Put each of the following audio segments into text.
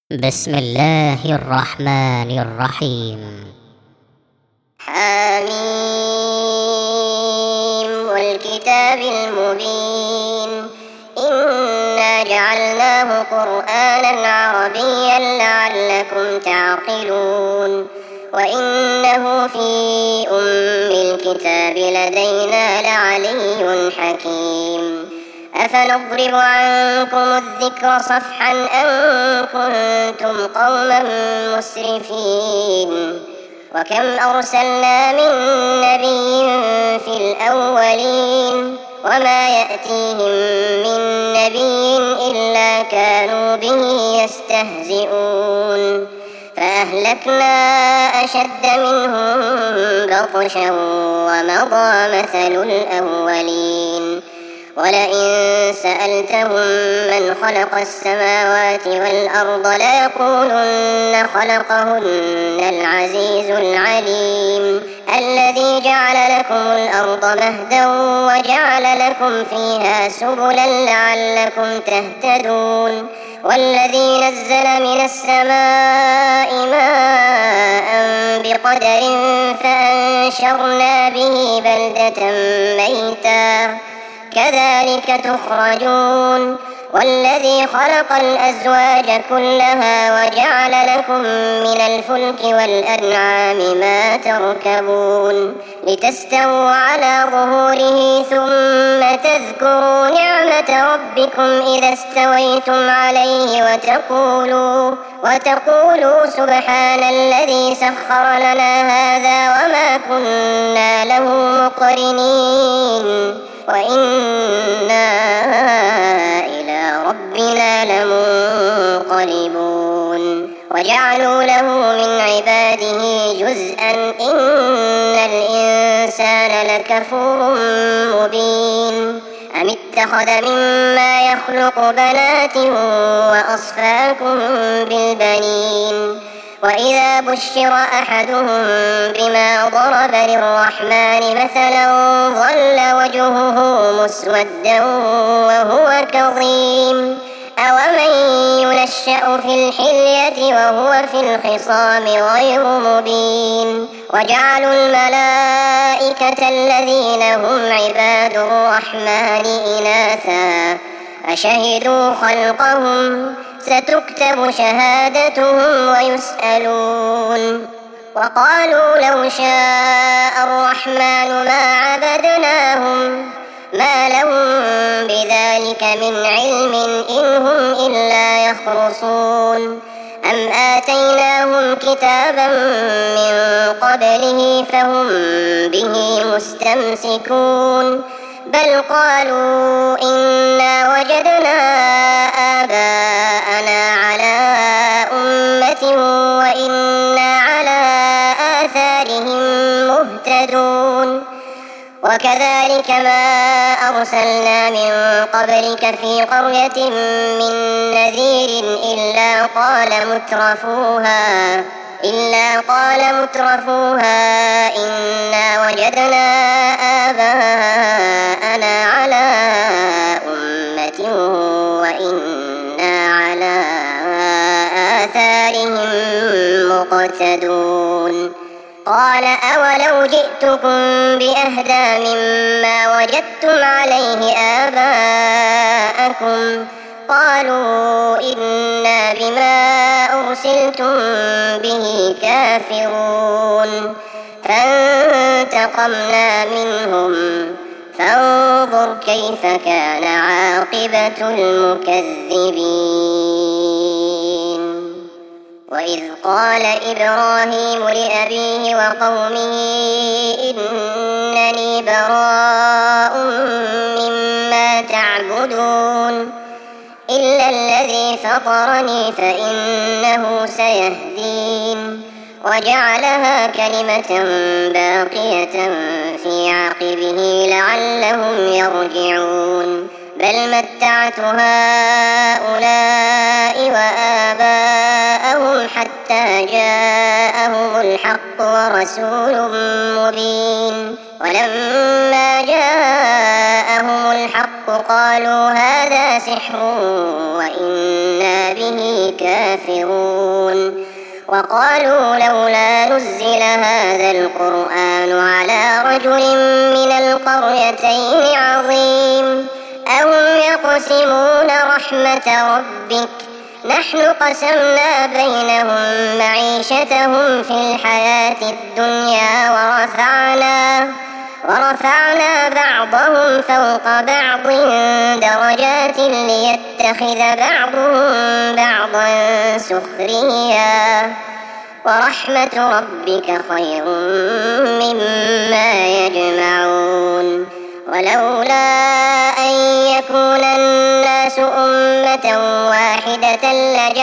بسم الله الرحمن الرحيم. حميم والكتاب المبين إنا جعلناه قرآنا عربيا لعلكم تعقلون وإنه في أم الكتاب لدينا لعلي حكيم. أفنضرب عنكم الذكر صفحا أن كنتم قوما مسرفين وكم أرسلنا من نبي في الأولين وما يأتيهم من نبي إلا كانوا به يستهزئون فأهلكنا أشد منهم بطشا ومضى مثل الأولين. ولئن سألتهم من خلق السماوات والأرض ليقولن خلقهن العزيز العليم الذي جعل لكم الأرض مهدا وجعل لكم فيها سبلا لعلكم تهتدون والذي نزل من السماء ماء بقدر فأنشرنا به بلدة ميتا كذلك تخرجون والذي خلق الأزواج كلها وجعل لكم من الفلك والأنعام ما تركبون لتستووا على ظهوره ثم تذكروا نعمة ربكم إذا استويتم عليه وتقولوا سبحان الذي سخر لنا هذا وما كنا له مقرنين وإنا إلى ربنا لمنقلبون. وجعلوا له من عباده جزءا إن الإنسان لكفور مبين. أم اتخذ مما يخلق بنات وأصفاكم بالبنين وإذا بشر أحدهم بما ضرب للرحمن مثلا ظل وجهه مسودا وهو كظيم أومن ينشأ في الحلية وهو في الخصام غير مبين. وجعلوا الملائكة الذين هم عباد الرحمن إناثا أشهدوا خلقهم ستكتب شهادتهم ويسألون. وقالوا لو شاء الرحمن ما عبدناهم ما لهم بذلك من علم إن هم إلا يخرصون. أم آتيناهم كتابا من قبله فهم به مستمسكون بل قالوا إنا وجدنا آباءنا على أمة وإنا على آثارهم مهتدون. وكذلك ما أرسلنا من قبلك في قرية من نذير إلا قال مترفوها إنا وجدنا آباءنا على أمة وإنا على آثارهم مقتدون. قال أولو جئتكم بأهدى مما وجدتم عليه آباءكم قالوا إنا بما أرسلتم به كافرون فانتقمنا منهم فانظر كيف كان عاقبة المكذبين. وإذ قال إبراهيم لأبيه وقومه إنني براء مما تعبدون إلا الذي فطرني فإنه سيهدين. وجعلها كلمة باقية في عقبه لعلهم يرجعون بل متعت هؤلاء وآباءهم حتى جاءهم الحق ورسول مبين ولما جاءهم الحق قالوا هذا سحر وإنا به كافرون وقالوا لولا نزل هذا القرآن على رجل من القريتين عظيم أهم يقسمون رحمة ربك نحن قسمنا بينهم معيشتهم في الحياة الدنيا ورفعنا بعضهم فوق بعض درجات ليتخذ بعضهم بعضا سخريا ورحمة ربك خير مما يجمعون ولولا أن يكون الناس أمة واحدة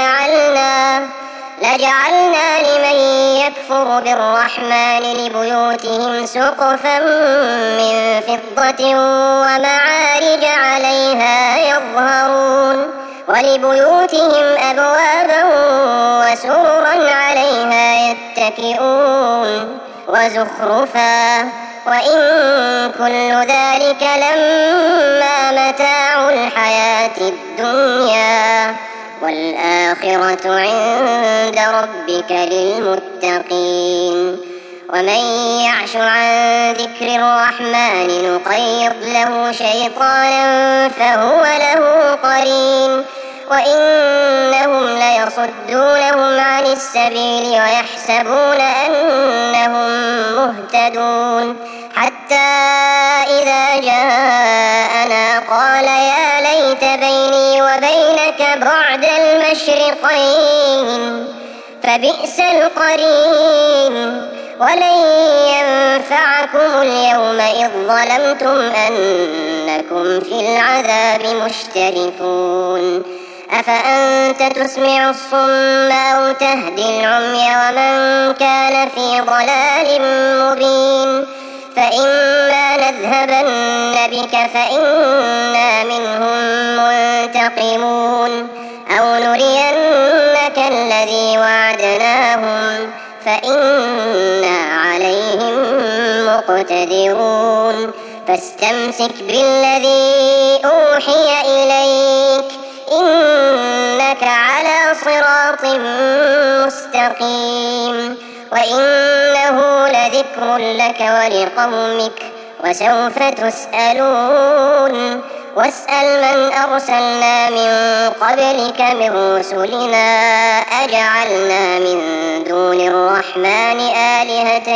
لجعلنا لمن يكفر بالرحمن لبيوتهم سقفا من فضة ومعارج عليها يظهرون ولبيوتهم أبوابا وسررا عليها يتكئون وزخرفا وإن كل ذلك لما متاع الحياة الدنيا والآخرة عند ربك للمتقين ومن يعش عن ذكر الرحمن نقيض له شيطانا فهو له قرين وإنهم ليصدونهم عن السبيل ويحسبون أنهم مهتدون حتى إذا جاءنا قال يا ليت بيني وبينك بعد المشرقين فبئس القرين ولن ينفعكم اليوم إذ ظلمتم أنكم في العذاب مشتركون أفأنت تسمع الصم أو تهدي العمي ومن كان في ضلال مبين فإما نذهبن بك فإنا منهم منتقمون أو نرينك الذي وعدناهم فإنا عليهم مقتدرون فاستمسك بالذي أوحي إليك إنك على صراط مستقيم وإنه لذكر لك ولقومك وسوف تسألون واسأل من أرسلنا من قبلك من رسلنا أجعلنا من دون الرحمن آلهة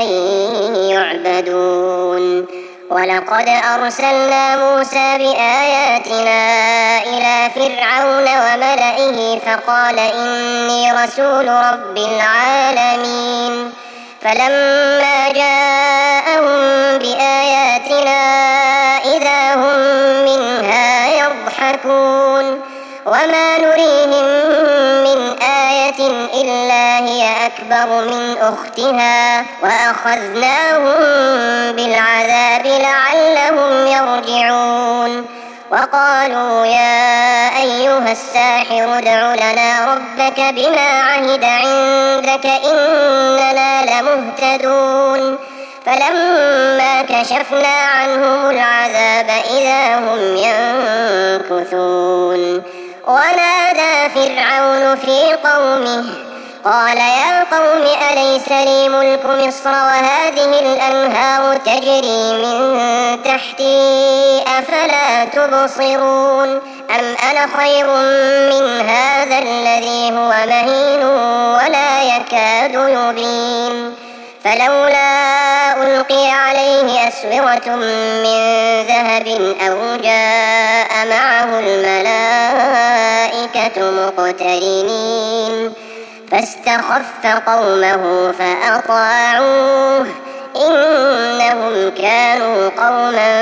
يعبدون ولقد أرسلنا موسى بآياتنا إلى فرعون وملئه فقال إني رسول رب العالمين فلما جاءهم بآياتنا إذا هم منها يضحكون وما نريهم من آية إلا هي أكبر من أختها وأخذناهم بالعذاب لعلهم يرجعون وقالوا يا أيها الساحر ادع لنا ربك بما عهد عندك إننا لمهتدون فلما كشفنا عنهم العذاب إذا هم ينكثون ونادى فرعون في قومه قال يا قوم أليس لي ملك مصر وهذه الأنهار تجري من تحتي أفلا تبصرون أم أنا خير من هذا الذي هو مهين ولا يكاد يبين فلولا ألقي عليه أسورة من ذهب أو جاء معه الملائكة مقترنين فاستخف قومه فأطاعوه إنهم كانوا قوما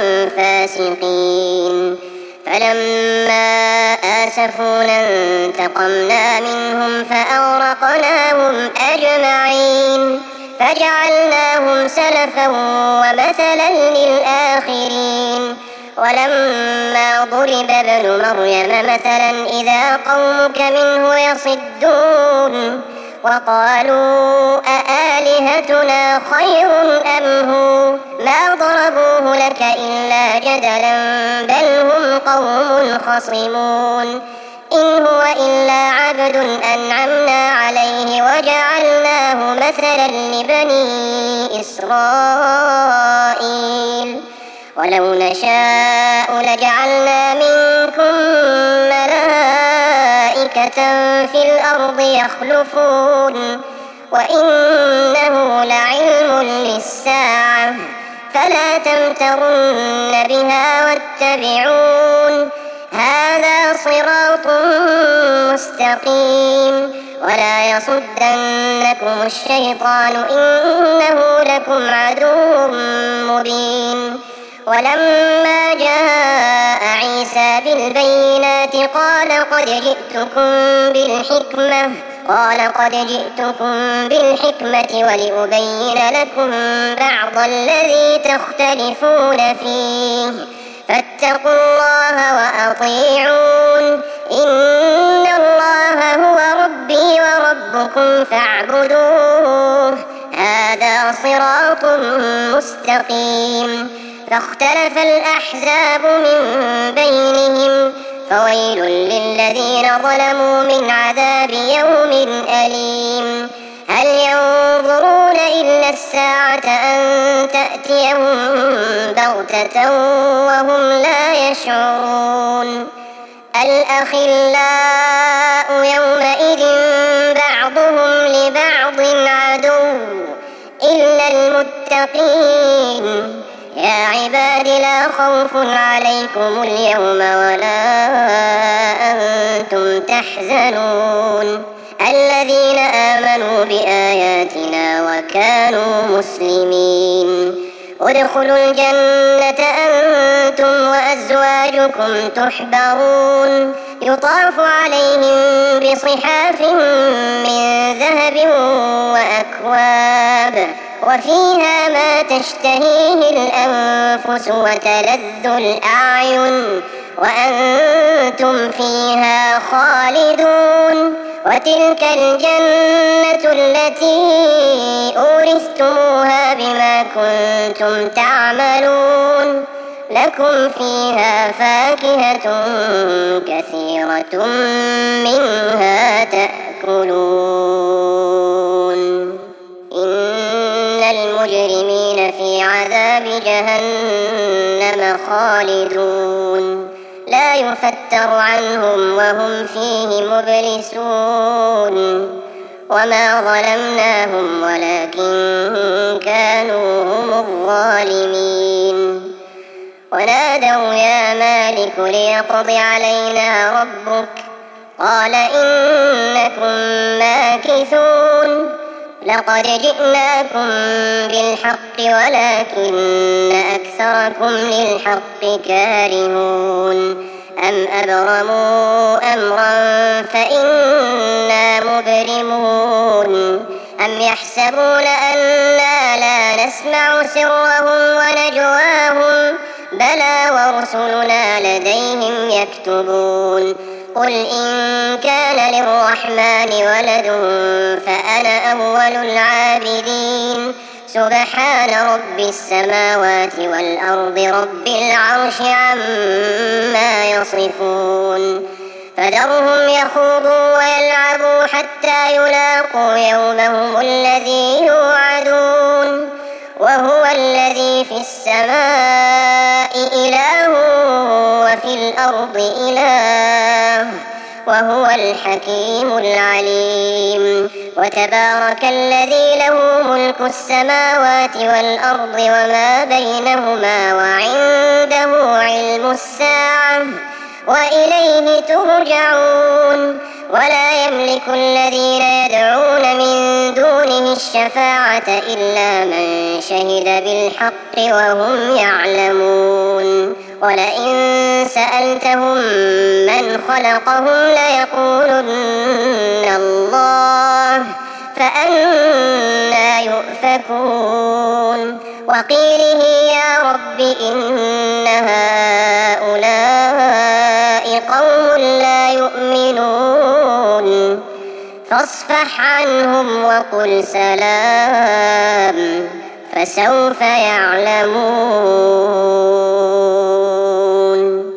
فاسقين فلما آسفونا انتقمنا منهم فأغرقناهم أجمعين فجعلناهم سلفا ومثلا للآخرين ولما ضرب ابن مريم مثلا إذا قومك منه يصدون وقالوا أآلهتنا خير أم هو ما ضربوه لك إلا جدلا بل هم قوم خصمون إن هو إلا عبد أنعمنا عليه وجعلناه مثلا لبني إسرائيل ولو نشاء لجعلنا منكم ملائكة في الأرض يخلفون وإنه لعلم للساعة فلا تمترن بها واتبعون هذا صراط مستقيم ولا يصدنكم الشيطان إنه لكم عدو مبين ولما جاء عيسى بالبينات قال قد جئتكم بالحكمة ولأبين لكم بعض الذي تختلفون فيه فاتقوا الله وأطيعون إن الله هو ربي وربكم فاعبدوه هذا صراط مستقيم فاختلف الأحزاب من بينهم فويل للذين ظلموا من عذاب يوم أليم هل ينظرون إلا الساعة أن تأتيهم بغتة وهم لا يشعرون الأخلاء يومئذ بعضهم لبعض عدو إلا المتقين يا عباد لا خوف عليكم اليوم ولا أنتم تحزنون الذين آمنوا بآياتنا وكانوا مسلمين ادخلوا الجنة أنتم وأزواجكم تحبرون يطاف عليهم بصحاف من ذهب وأكواب وفيها ما تشتهيه الأنفس وتلذ الأعين وأنتم فيها خالدون وتلك الجنة التي أورثتموها بما كنتم تعملون لكم فيها فاكهة كثيرة منها تأكلون إن المجرمين في عذاب جهنم خالدون لا يفتر عنهم وهم فيه مبلسون وما ظلمناهم ولكن كانوا هم الظالمين ونادوا يا مالك ليقض علينا ربك قال إنكم ماكثون لقد جئناكم بالحق ولكن أكثركم للحق كارهون أم أبرموا أمرا فإنا مبرمون أم يحسبون أنا لا نسمع سرهم ونجواهم بلى ورسلنا لديهم يكتبون قل إن كان للرحمن ولد فأنا أول العابدين سبحان رب السماوات والأرض رب العرش عما يصفون فذرهم يخوضوا ويلعبوا حتى يلاقوا يومهم الذي يوعدون وهو الذي في السماء إله وفي الأرض إله وهو الحكيم العليم وتبارك الذي له ملك السماوات والأرض وما بينهما وعنده علم الساعة وإليه ترجعون ولا يملك الذين يدعون من دونه الشفاعة إلا من شهد بالحق وهم يعلمون ولئن سألتهم من خلقهم ليقولن الله فأنى يؤفكون وقيله يا رب إن هؤلاء قوم لا يؤمنون فاصفح عنهم وقل سلام فسوف يعلمون.